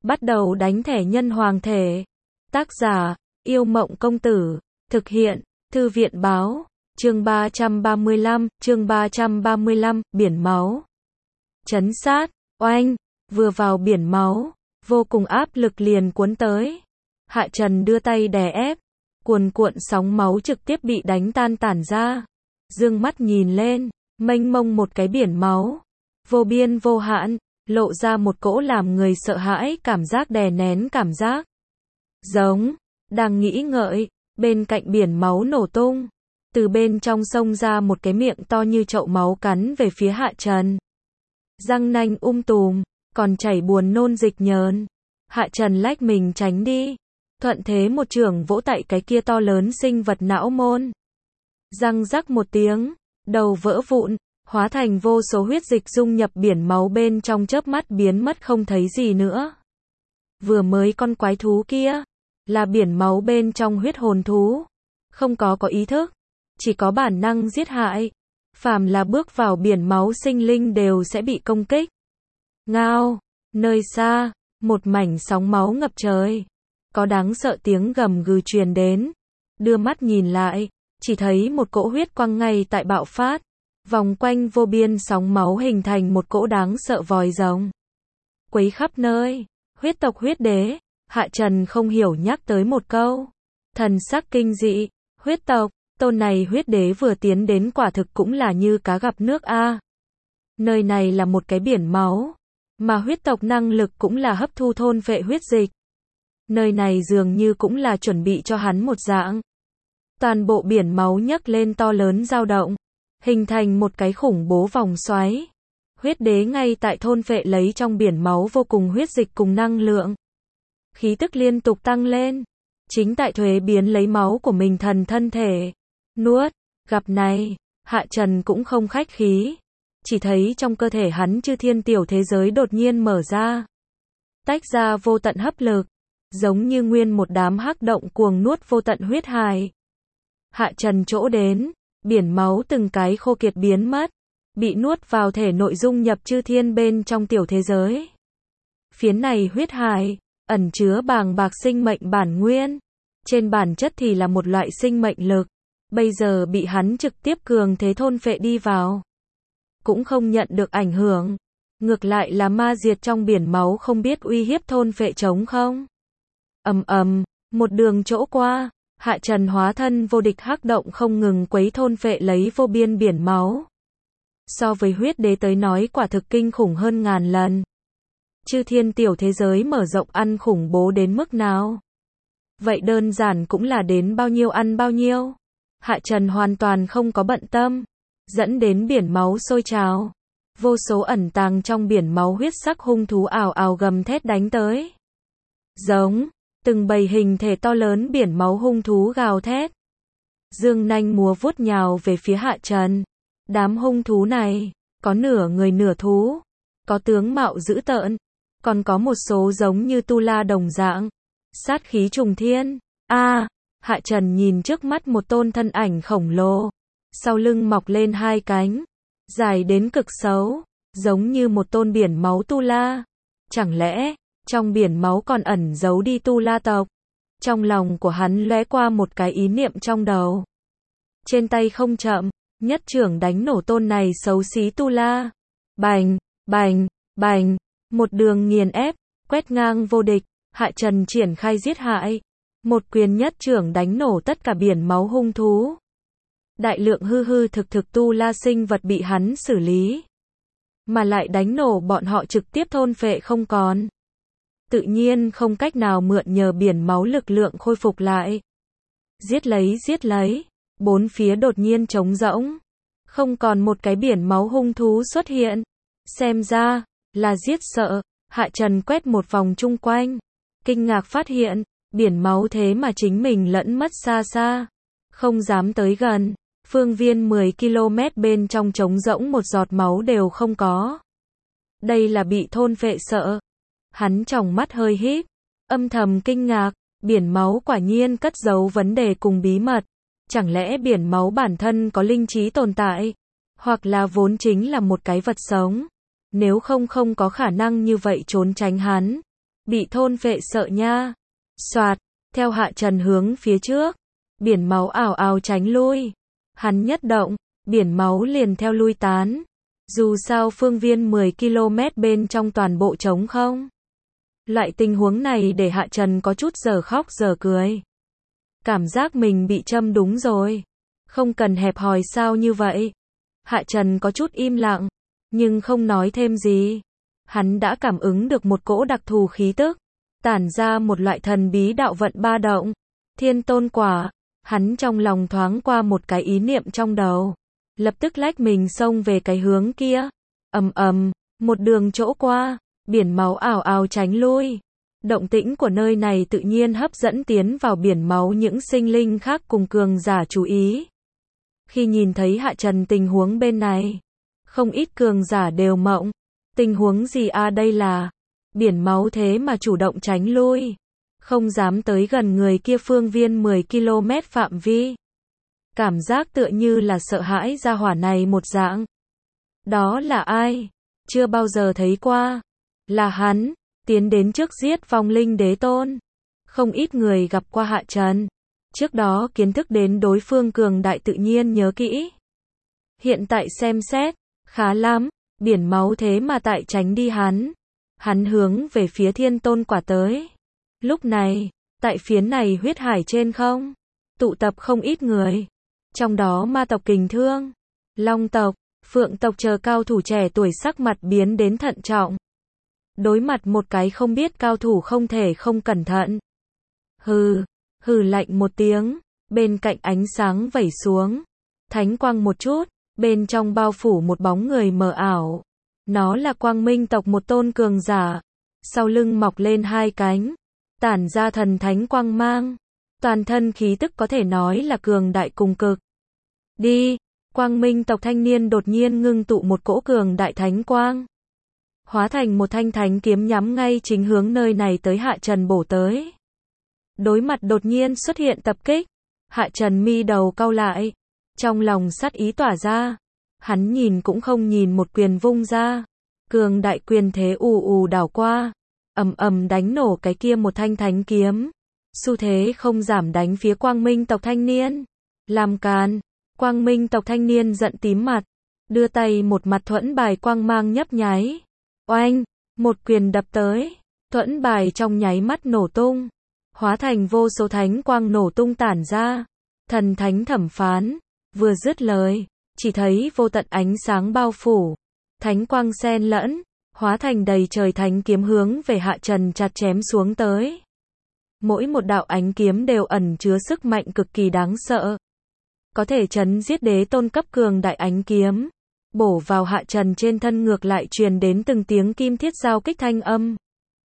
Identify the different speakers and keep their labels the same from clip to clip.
Speaker 1: Bắt đầu đánh thẻ nhân hoàng thể. Tác giả, Yêu Mộng Công Tử. Thực hiện, Thư viện Báo. Chương 335, biển máu. Trấn sát, oanh, vừa vào biển máu, vô cùng áp lực liền cuốn tới. Hạ Trần đưa tay đè ép, cuồn cuộn sóng máu trực tiếp bị đánh tan tản ra. Dương mắt nhìn lên, mênh mông một cái biển máu, vô biên vô hạn, lộ ra một cỗ làm người sợ hãi cảm giác đè nén cảm giác. Giống, đang nghĩ ngợi, bên cạnh biển máu nổ tung. Từ bên trong sông ra một cái miệng to như chậu máu cắn về phía Hạ Trần. Răng nanh tùm, còn chảy buồn nôn dịch nhờn. Hạ Trần lách mình tránh đi. Thuận thế một chưởng vỗ tại cái kia to lớn sinh vật não môn. Răng rắc một tiếng, đầu vỡ vụn, hóa thành vô số huyết dịch dung nhập biển máu bên trong chớp mắt biến mất không thấy gì nữa. Vừa mới con quái thú kia, là biển máu bên trong huyết hồn thú. Không có ý thức, chỉ có bản năng giết hại. Phàm là bước vào biển máu sinh linh đều sẽ bị công kích. Ngao, nơi xa, một mảnh sóng máu ngập trời. Có đáng sợ tiếng gầm gừ truyền đến. Đưa mắt nhìn lại, chỉ thấy một cỗ huyết quang ngay tại bạo phát. Vòng quanh vô biên sóng máu hình thành một cỗ đáng sợ vòi rồng. Quấy khắp nơi, huyết tộc huyết đế, Hạ Trần không hiểu nhắc tới một câu. Thần sắc kinh dị, huyết tộc, tôn này huyết đế vừa tiến đến quả thực cũng là như cá gặp nước a. Nơi này là một cái biển máu, mà huyết tộc năng lực cũng là hấp thu thôn phệ huyết dịch. Nơi này dường như cũng là chuẩn bị cho hắn một dạng. Toàn bộ biển máu nhấc lên to lớn dao động, hình thành một cái khủng bố vòng xoáy. Huyết đế ngay tại thôn phệ lấy trong biển máu vô cùng huyết dịch cùng năng lượng. Khí tức liên tục tăng lên, chính tại thuế biến lấy máu của mình thần thân thể. Nuốt, gặp này, Hạ Trần cũng không khách khí. Chỉ thấy trong cơ thể hắn chư thiên tiểu thế giới đột nhiên mở ra. Tách ra vô tận hấp lực, giống như nguyên một đám hắc động cuồng nuốt vô tận huyết hài. Hạ Trần chỗ đến, biển máu từng cái khô kiệt biến mất, bị nuốt vào thể nội dung nhập chư thiên bên trong tiểu thế giới. Phiến này huyết hài, ẩn chứa bàng bạc sinh mệnh bản nguyên. Trên bản chất thì là một loại sinh mệnh lực. Bây giờ bị hắn trực tiếp cường thế thôn phệ đi vào. Cũng không nhận được ảnh hưởng. Ngược lại là ma diệt trong biển máu không biết uy hiếp thôn phệ trống không. Một đường chỗ qua, Hạ Trần hóa thân vô địch hắc động không ngừng quấy thôn phệ lấy vô biên biển máu. So với huyết đế tới nói quả thực kinh khủng hơn ngàn lần. Chư thiên tiểu thế giới mở rộng ăn khủng bố đến mức nào? Vậy đơn giản cũng là đến bao nhiêu ăn bao nhiêu. Hạ Trần hoàn toàn không có bận tâm, dẫn đến biển máu sôi trào. Vô số ẩn tàng trong biển máu huyết sắc hung thú ào ào gầm thét đánh tới. Giống, từng bầy hình thể to lớn biển máu hung thú gào thét. Dương nanh múa vuốt nhào về phía Hạ Trần. Đám hung thú này, có nửa người nửa thú, có tướng mạo dữ tợn, còn có một số giống như tu la đồng dạng. Sát khí trùng thiên. Hạ Trần nhìn trước mắt một tôn thân ảnh khổng lồ. Sau lưng mọc lên hai cánh, dài đến cực xấu, giống như một tôn biển máu tu la. Chẳng lẽ, trong biển máu còn ẩn giấu đi tu la tộc? Trong lòng của hắn lóe qua một cái ý niệm trong đầu. Trên tay không chậm, nhất chưởng đánh nổ tôn này xấu xí tu la. Bành, bành, bành, một đường nghiền ép, quét ngang vô địch. Hạ Trần triển khai giết hại. Một quyền nhất chưởng đánh nổ tất cả biển máu hung thú. Đại lượng hư thực tu la sinh vật bị hắn xử lý. Mà lại đánh nổ bọn họ trực tiếp thôn phệ không còn. Tự nhiên không cách nào mượn nhờ biển máu lực lượng khôi phục lại. Giết lấy. Bốn phía đột nhiên trống rỗng. Không còn một cái biển máu hung thú xuất hiện. Xem ra, là giết sợ. Hạ Trần quét một vòng chung quanh. Kinh ngạc phát hiện, biển máu thế mà chính mình lẫn mất xa xa. Không dám tới gần. Phương viên 10 km bên trong trống rỗng một giọt máu đều không có. Đây là bị thôn phệ sợ. Hắn tròng mắt hơi híp, âm thầm kinh ngạc, biển máu quả nhiên cất giấu vấn đề cùng bí mật. Chẳng lẽ biển máu bản thân có linh trí tồn tại? Hoặc là vốn chính là một cái vật sống? Nếu không có khả năng như vậy trốn tránh hắn. bị thôn phệ sợ nha. Soạt, theo Hạ Trần hướng phía trước, biển máu ào ào tránh lui. Hắn nhất động, biển máu liền theo lui tán. Dù sao phương viên 10 km bên trong toàn bộ trống không. Loại tình huống này để Hạ Trần có chút giờ khóc giờ cười. Cảm giác mình bị châm đúng rồi. Không cần hẹp hòi sao như vậy. Hạ Trần có chút im lặng, nhưng không nói thêm gì. Hắn đã cảm ứng được một cỗ đặc thù khí tức, tản ra một loại thần bí đạo vận ba động. Thiên tôn quả, hắn trong lòng thoáng qua một cái ý niệm trong đầu. Lập tức lách mình xông về cái hướng kia. Ầm ầm, một đường chỗ qua, biển máu ào ào tránh lui. Động tĩnh của nơi này tự nhiên hấp dẫn tiến vào biển máu những sinh linh khác cùng cường giả chú ý. Khi nhìn thấy Hạ Trần tình huống bên này, không ít cường giả đều mộng. Tình huống gì đây là? Biển máu thế mà chủ động tránh lui. Không dám tới gần người kia phương viên 10 km phạm vi. Cảm giác tựa như là sợ hãi gia hỏa này một dạng. Đó là ai? Chưa bao giờ thấy qua. Là hắn, tiến đến trước giết vong linh đế tôn. Không ít người gặp qua Hạ Trần. Trước đó kiến thức đến đối phương cường đại tự nhiên nhớ kỹ. Hiện tại xem xét, khá lắm, biển máu thế mà tại tránh đi hắn. Hắn hướng về phía thiên tôn quả tới. Lúc này, tại phiến này huyết hải trên không, tụ tập không ít người. Trong đó ma tộc Kình Thương, Long tộc, Phượng tộc chờ cao thủ trẻ tuổi sắc mặt biến đến thận trọng. Đối mặt một cái không biết cao thủ không thể không cẩn thận. Hừ, hừ lạnh một tiếng, bên cạnh ánh sáng vẩy xuống. Thánh quang một chút, bên trong bao phủ một bóng người mờ ảo. Nó là Quang Minh tộc một tôn cường giả. Sau lưng mọc lên hai cánh, tản ra thần thánh quang mang. Toàn thân khí tức có thể nói là cường đại cùng cực. Đi, Quang Minh tộc thanh niên đột nhiên ngưng tụ một cỗ cường đại thánh quang. Hóa thành một thanh thánh kiếm nhắm ngay chính hướng nơi này tới Hạ Trần bổ tới. Đối mặt đột nhiên xuất hiện tập kích, Hạ Trần mi đầu cau lại. Trong lòng sát ý tỏa ra. Hắn nhìn cũng không nhìn một quyền vung ra. Cường đại quyền thế ù ù đảo qua. Ầm ầm đánh nổ cái kia một thanh thánh kiếm. Xu thế không giảm đánh phía Quang Minh tộc thanh niên. Làm càn. Quang Minh tộc thanh niên giận tím mặt. Đưa tay một mặt thuẫn bài quang mang nhấp nháy. Oanh, một quyền đập tới. Thuẫn bài trong nháy mắt nổ tung. Hóa thành vô số thánh quang nổ tung tản ra. Thần thánh thẩm phán. Vừa dứt lời, chỉ thấy vô tận ánh sáng bao phủ. Thánh quang xen lẫn, hóa thành đầy trời thánh kiếm hướng về Hạ Trần chặt chém xuống tới. Mỗi một đạo ánh kiếm đều ẩn chứa sức mạnh cực kỳ đáng sợ. Có thể chấn giết đế tôn cấp cường đại ánh kiếm. Bổ vào Hạ Trần trên thân ngược lại truyền đến từng tiếng kim thiết giao kích thanh âm.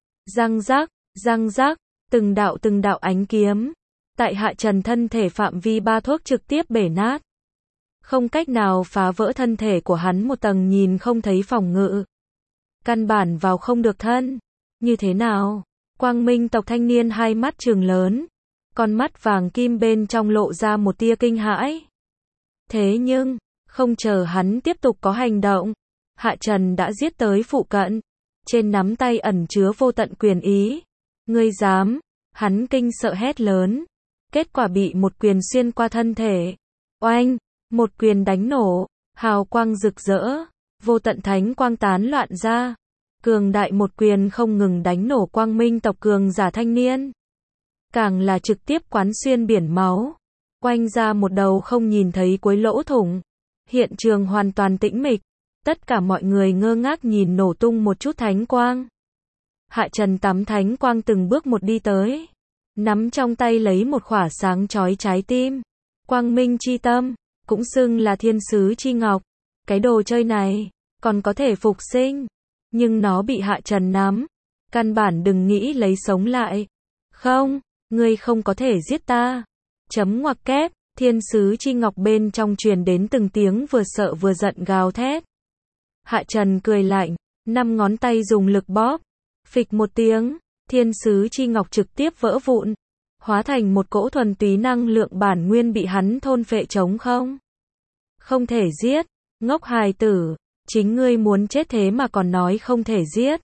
Speaker 1: Răng rác, từng đạo ánh kiếm. Tại Hạ Trần thân thể phạm vi ba thước trực tiếp bể nát. Không cách nào phá vỡ thân thể của hắn một tầng nhìn không thấy phòng ngự. Căn bản vào không được thân. Như thế nào? Quang Minh tộc thanh niên hai mắt trừng lớn. Con mắt vàng kim bên trong lộ ra một tia kinh hãi. Thế nhưng, không chờ hắn tiếp tục có hành động. Hạ Trần đã giết tới phụ cận. Trên nắm tay ẩn chứa vô tận quyền ý. Ngươi dám? Hắn kinh sợ hét lớn. Kết quả bị một quyền xuyên qua thân thể. Oanh! Một quyền đánh nổ, hào quang rực rỡ, vô tận thánh quang tán loạn ra. Cường đại một quyền không ngừng đánh nổ Quang Minh tộc cường giả thanh niên. Càng là trực tiếp quán xuyên biển máu. Quanh ra một đầu không nhìn thấy cuối lỗ thủng. Hiện trường hoàn toàn tĩnh mịch. Tất cả mọi người ngơ ngác nhìn nổ tung một chút thánh quang. Hạ Trần tắm thánh quang từng bước một đi tới. Nắm trong tay lấy một khỏa sáng chói trái tim. Quang Minh chi tâm. Cũng xưng là thiên sứ chi ngọc. Cái đồ chơi này, còn có thể phục sinh. Nhưng nó bị Hạ Trần nắm. Căn bản đừng nghĩ lấy sống lại. Không, ngươi không có thể giết ta. Chấm ngoặc kép, thiên sứ chi ngọc bên trong truyền đến từng tiếng vừa sợ vừa giận gào thét. Hạ Trần cười lạnh, 5 ngón tay dùng lực bóp. Phịch một tiếng, thiên sứ chi ngọc trực tiếp vỡ vụn. Hóa thành một cỗ thuần túy năng lượng bản nguyên bị hắn thôn phệ trống không. Không thể giết, ngốc hài tử, chính ngươi muốn chết thế mà còn nói không thể giết.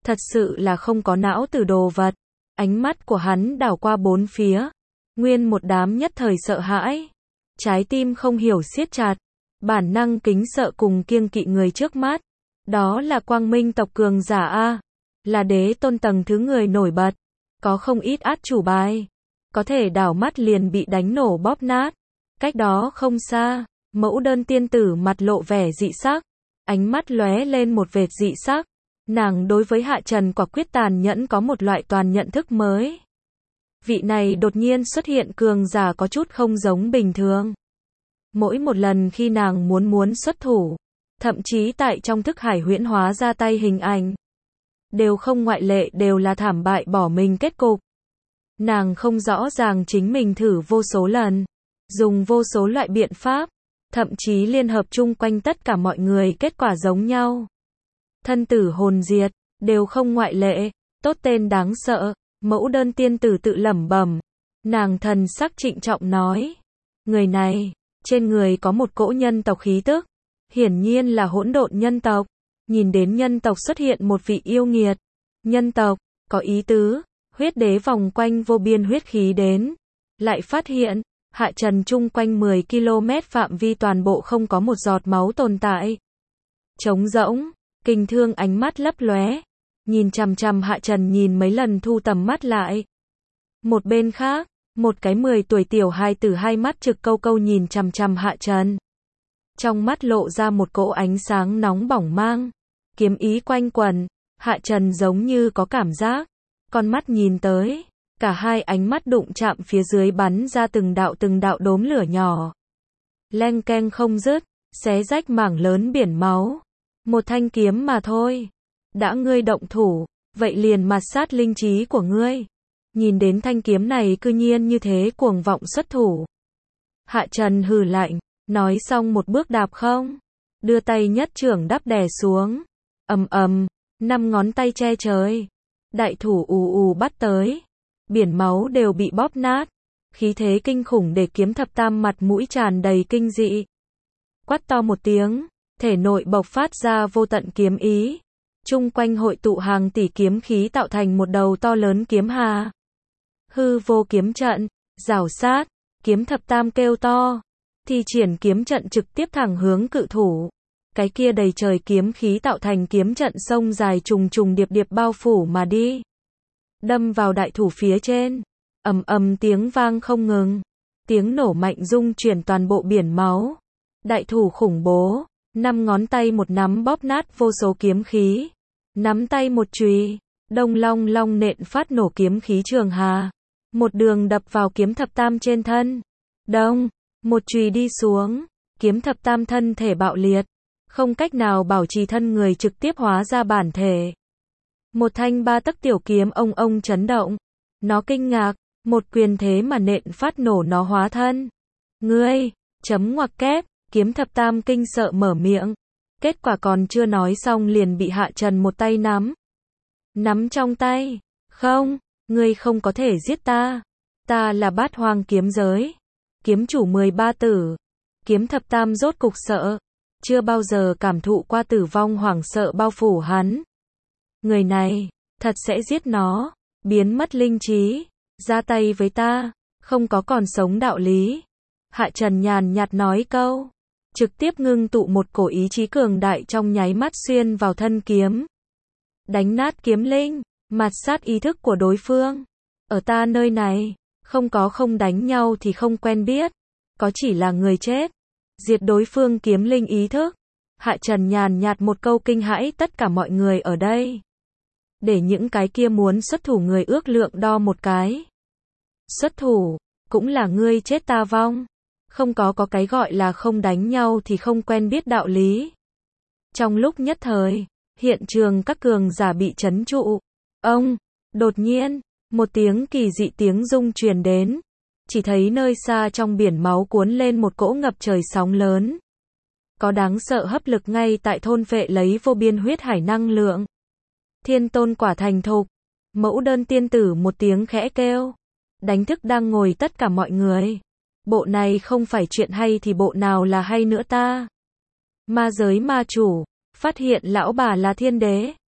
Speaker 1: Thật sự là không có não từ đồ vật. Ánh mắt của hắn đảo qua bốn phía. Nguyên một đám nhất thời sợ hãi. Trái tim không hiểu siết chặt. Bản năng kính sợ cùng kiêng kỵ người trước mắt. Đó là Quang Minh tộc cường giả A. Là đế tôn tầng thứ người nổi bật. Có không ít át chủ bài. Có thể đảo mắt liền bị đánh nổ bóp nát. Cách đó không xa, Mẫu Đơn tiên tử mặt lộ vẻ dị sắc. Ánh mắt lóe lên một vệt dị sắc. Nàng đối với Hạ Trần quả quyết tàn nhẫn có một loại toàn nhận thức mới. Vị này đột nhiên xuất hiện cường giả có chút không giống bình thường. Mỗi một lần khi nàng muốn xuất thủ, thậm chí tại trong thức hải huyễn hóa ra tay hình ảnh, đều không ngoại lệ đều là thảm bại bỏ mình kết cục. Nàng không rõ ràng chính mình thử vô số lần, dùng vô số loại biện pháp, thậm chí liên hợp chung quanh tất cả mọi người kết quả giống nhau. Thân tử hồn diệt, đều không ngoại lệ, tốt tên đáng sợ, Mẫu Đơn tiên tử tự lẩm bẩm. Nàng thần sắc trịnh trọng nói, người này, trên người có một cỗ nhân tộc khí tức, hiển nhiên là hỗn độn nhân tộc. Nhìn đến nhân tộc xuất hiện một vị yêu nghiệt, nhân tộc, có ý tứ, huyết đế vòng quanh vô biên huyết khí đến, lại phát hiện, Hạ Trần chung quanh 10 km phạm vi toàn bộ không có một giọt máu tồn tại. Trống rỗng, kinh thương ánh mắt lấp lóe, nhìn chằm chằm Hạ Trần nhìn mấy lần thu tầm mắt lại. Một bên khác, một cái 10 tuổi tiểu hài tử hai mắt trực câu câu nhìn chằm chằm Hạ Trần. Trong mắt lộ ra một cỗ ánh sáng nóng bỏng mang, kiếm ý quanh quẩn, Hạ Trần giống như có cảm giác, con mắt nhìn tới, cả hai ánh mắt đụng chạm phía dưới bắn ra từng đạo đốm lửa nhỏ. Leng keng không dứt, xé rách mảng lớn biển máu. Một thanh kiếm mà thôi. Đã ngươi động thủ, vậy liền mạt sát linh trí của ngươi. Nhìn đến thanh kiếm này cư nhiên như thế cuồng vọng xuất thủ. Hạ Trần hừ lạnh, nói xong một bước đạp không, đưa tay nhất trưởng đắp đè xuống. Ầm ầm, 5 ngón tay che trời. Đại thủ ù ù bắt tới. Biển máu đều bị bóp nát. Khí thế kinh khủng để Kiếm Thập Tam mặt mũi tràn đầy kinh dị. Quát to một tiếng, thể nội bộc phát ra vô tận kiếm ý. Chung quanh hội tụ hàng tỷ kiếm khí tạo thành một đầu to lớn kiếm hà. Hư vô kiếm trận, rảo sát, Kiếm Thập Tam kêu to, thi triển kiếm trận trực tiếp thẳng hướng cự thủ. Cái kia đầy trời kiếm khí tạo thành kiếm trận sông dài trùng trùng điệp điệp bao phủ mà đi. Đâm vào đại thủ phía trên, ầm ầm tiếng vang không ngừng, tiếng nổ mạnh rung chuyển toàn bộ biển máu. Đại thủ khủng bố, 5 ngón tay một nắm bóp nát vô số kiếm khí, nắm tay một chùy, đông long long nện phát nổ kiếm khí trường hà, một đường đập vào Kiếm Thập Tam trên thân. Đông, một chùy đi xuống, Kiếm Thập Tam thân thể bạo liệt, không cách nào bảo trì thân người trực tiếp hóa ra bản thể. Một thanh 3 tấc tiểu kiếm ông chấn động. Nó kinh ngạc, một quyền thế mà nện phát nổ nó hóa thân. Ngươi, chấm ngoặc kép, Kiếm Thập Tam kinh sợ mở miệng. Kết quả còn chưa nói xong liền bị Hạ Trần một tay nắm. Nắm trong tay. Không, ngươi không có thể giết ta. Ta là Bát Hoang kiếm giới. Kiếm chủ 13 tử. Kiếm Thập Tam rốt cục sợ. Chưa bao giờ cảm thụ qua tử vong hoảng sợ bao phủ hắn. Người này, thật sẽ giết nó, biến mất linh trí, ra tay với ta, không có còn sống đạo lý. Hạ Trần nhàn nhạt nói câu, trực tiếp ngưng tụ một cổ ý chí cường đại trong nháy mắt xuyên vào thân kiếm. Đánh nát kiếm linh, mạt sát ý thức của đối phương. Ở ta nơi này, không có không đánh nhau thì không quen biết, có chỉ là người chết. Diệt đối phương kiếm linh ý thức. Hạ Trần nhàn nhạt một câu kinh hãi tất cả mọi người ở đây. Để những cái kia muốn xuất thủ người ước lượng đo một cái. Xuất thủ, cũng là ngươi chết ta vong. Không có cái gọi là không đánh nhau thì không quen biết đạo lý. Trong lúc nhất thời, hiện trường các cường giả bị trấn trụ. Đột nhiên, một tiếng kỳ dị tiếng rung truyền đến. Chỉ thấy nơi xa trong biển máu cuốn lên một cỗ ngập trời sóng lớn. Có đáng sợ hấp lực ngay tại thôn phệ lấy vô biên huyết hải năng lượng. Thiên tôn quả thành thục. Mẫu Đơn tiên tử một tiếng khẽ kêu. Đánh thức đang ngồi tất cả mọi người. Bộ này không phải chuyện hay thì bộ nào là hay nữa ta. Ma giới ma chủ, phát hiện lão bà là thiên đế.